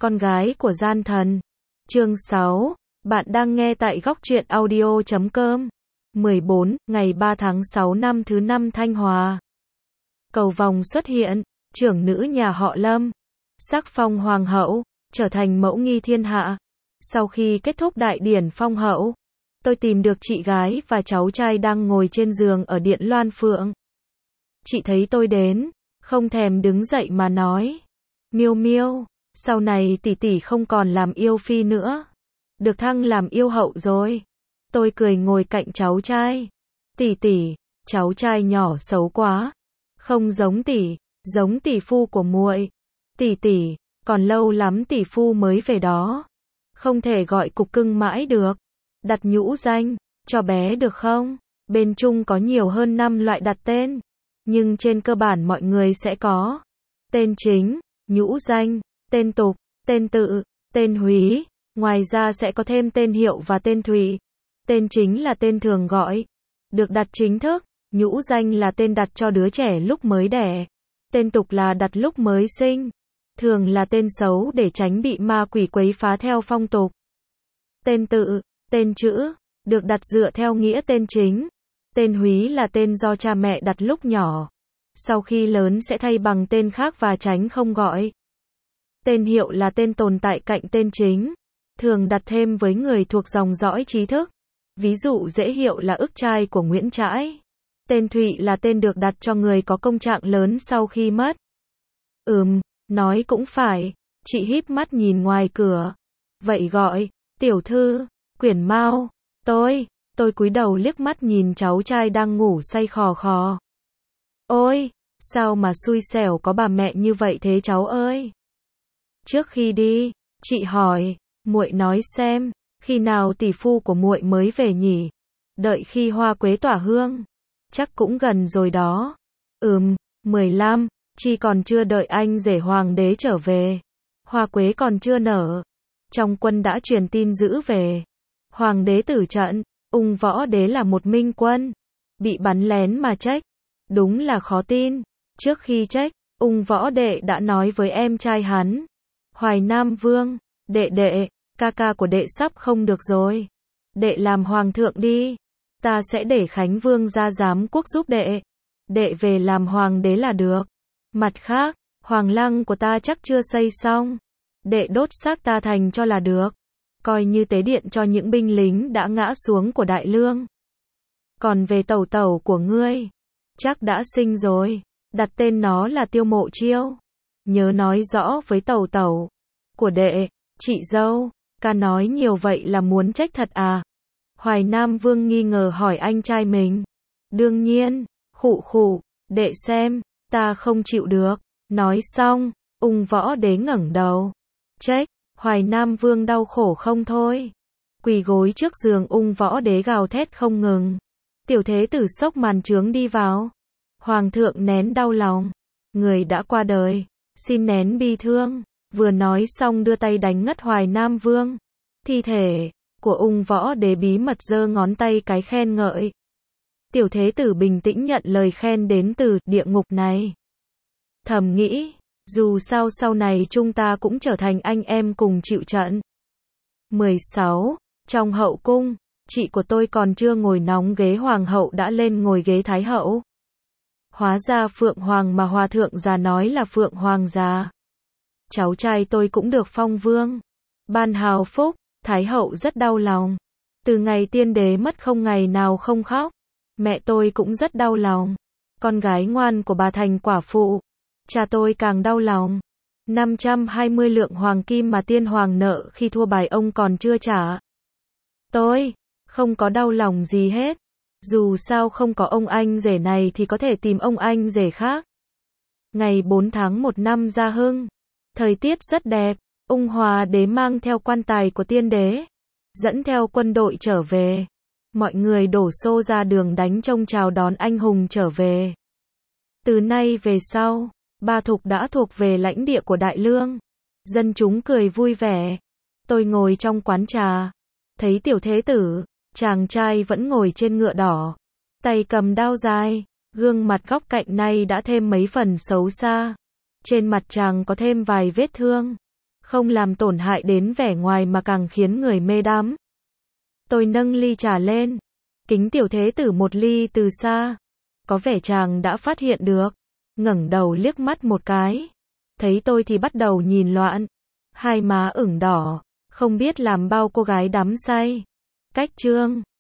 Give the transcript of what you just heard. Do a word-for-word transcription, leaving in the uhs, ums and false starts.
Con gái của gian thần. Chương sáu. Bạn đang nghe tại góc truyện audio chấm com. mười bốn, ngày ba tháng sáu năm thứ năm Thanh Hòa. Cầu vòng xuất hiện, trưởng nữ nhà họ Lâm, sắc phong hoàng hậu, trở thành mẫu nghi thiên hạ. Sau khi kết thúc đại điển phong hậu, tôi tìm được chị gái và cháu trai đang ngồi trên giường ở điện Loan Phượng. Chị thấy tôi đến, không thèm đứng dậy mà nói: "Miêu Miêu, sau này tỷ tỷ không còn làm yêu phi nữa, được thăng làm yêu hậu rồi." Tôi cười ngồi cạnh cháu trai. "Tỷ tỷ, cháu trai nhỏ xấu quá, không giống tỷ, giống tỷ phu của muội. Tỷ tỷ, còn lâu lắm tỷ phu mới về đó, không thể gọi cục cưng mãi được. Đặt nhũ danh cho bé được không? Bên Trung có nhiều hơn năm loại đặt tên, nhưng trên cơ bản mọi người sẽ có tên chính, nhũ danh, tên tục, tên tự, tên húy, ngoài ra sẽ có thêm tên hiệu và tên thụy. Tên chính là tên thường gọi, được đặt chính thức, nhũ danh là tên đặt cho đứa trẻ lúc mới đẻ, tên tục là đặt lúc mới sinh, thường là tên xấu để tránh bị ma quỷ quấy phá theo phong tục. Tên tự, tên chữ, được đặt dựa theo nghĩa tên chính. Tên húy là tên do cha mẹ đặt lúc nhỏ, sau khi lớn sẽ thay bằng tên khác và tránh không gọi. Tên hiệu là tên tồn tại cạnh tên chính, thường đặt thêm với người thuộc dòng dõi trí thức. Ví dụ dễ hiệu là ức trai của Nguyễn Trãi. Tên thụy là tên được đặt cho người có công trạng lớn sau khi mất. Ừm, nói cũng phải. Chị híp mắt nhìn ngoài cửa. Vậy gọi, tiểu thư, Quyển Mao. Tôi, tôi cúi đầu liếc mắt nhìn cháu trai đang ngủ say khò khò. Ôi, sao mà xui xẻo có bà mẹ như vậy thế cháu ơi. Trước khi đi, chị hỏi, muội nói xem, khi nào tỷ phu của muội mới về nhỉ? Đợi khi hoa quế tỏa hương. Chắc cũng gần rồi đó. Ừm, mười lăm, chi còn chưa đợi anh rể hoàng đế trở về. Hoa quế còn chưa nở. Trong quân đã truyền tin giữ về. Hoàng đế tử trận, Ung Võ Đế là một minh quân. Bị bắn lén mà trách. Đúng là khó tin. Trước khi trách, Ung Võ Đệ đã nói với em trai hắn, Hoài Nam Vương, đệ đệ, ca ca của đệ sắp không được rồi. Đệ làm hoàng thượng đi. Ta sẽ để Khánh Vương ra giám quốc giúp đệ. Đệ về làm hoàng đế là được. Mặt khác, hoàng lăng của ta chắc chưa xây xong. Đệ đốt xác ta thành cho là được. Coi như tế điện cho những binh lính đã ngã xuống của Đại Lương. Còn về tẩu tẩu của ngươi, chắc đã sinh rồi. Đặt tên nó là Tiêu Mộ Chiêu. Nhớ nói rõ với tẩu tẩu của đệ, chị dâu, ca nói nhiều vậy là muốn trách thật à? Hoài Nam Vương nghi ngờ hỏi anh trai mình. Đương nhiên, khụ khụ, đệ xem, ta không chịu được. Nói xong, Ung Võ Đế ngẩng đầu. Trách, Hoài Nam Vương đau khổ không thôi. Quỳ gối trước giường Ung Võ Đế gào thét không ngừng. Tiểu thế tử xốc màn trướng đi vào. Hoàng thượng nén đau lòng. Người đã qua đời, xin nén bi thương. Vừa nói xong đưa tay đánh ngất Hoài Nam Vương. Thi thể của Ung Võ Đế bí mật giơ ngón tay cái khen ngợi. Tiểu thế tử bình tĩnh nhận lời khen đến từ địa ngục này. Thầm nghĩ, dù sao sau này chúng ta cũng trở thành anh em cùng chịu trận. mười sáu. Trong hậu cung, chị của tôi còn chưa ngồi nóng ghế hoàng hậu đã lên ngồi ghế thái hậu. Hóa ra Phượng Hoàng mà hòa thượng già nói là Phượng Hoàng già. Cháu trai tôi cũng được phong vương. Ban hào phúc, thái hậu rất đau lòng. Từ ngày tiên đế mất không ngày nào không khóc. Mẹ tôi cũng rất đau lòng. Con gái ngoan của bà thành quả phụ. Cha tôi càng đau lòng. năm trăm hai mươi lượng hoàng kim mà tiên hoàng nợ khi thua bài ông còn chưa trả. Tôi không có đau lòng gì hết. Dù sao không có ông anh rể này thì có thể tìm ông anh rể khác. Ngày bốn tháng một năm Gia Hưng. Thời tiết rất đẹp. Ung Hòa Đế mang theo quan tài của tiên đế, dẫn theo quân đội trở về. Mọi người đổ xô ra đường đánh trông chào đón anh hùng trở về. Từ nay về sau, Ba Thục đã thuộc về lãnh địa của Đại Lương. Dân chúng cười vui vẻ. Tôi ngồi trong quán trà, thấy tiểu thế tử, chàng trai vẫn ngồi trên ngựa đỏ, tay cầm đao dài, gương mặt góc cạnh nay đã thêm mấy phần xấu xa. Trên mặt chàng có thêm vài vết thương. không làm tổn hại đến vẻ ngoài mà càng khiến người mê đắm. Tôi nâng ly trà lên. Kính tiểu thế tử một ly từ xa. Có vẻ chàng đã phát hiện được. Ngẩng đầu liếc mắt một cái. Thấy tôi thì bắt đầu nhìn loạn. Hai má ửng đỏ. Không biết làm bao cô gái đắm say. Cách chương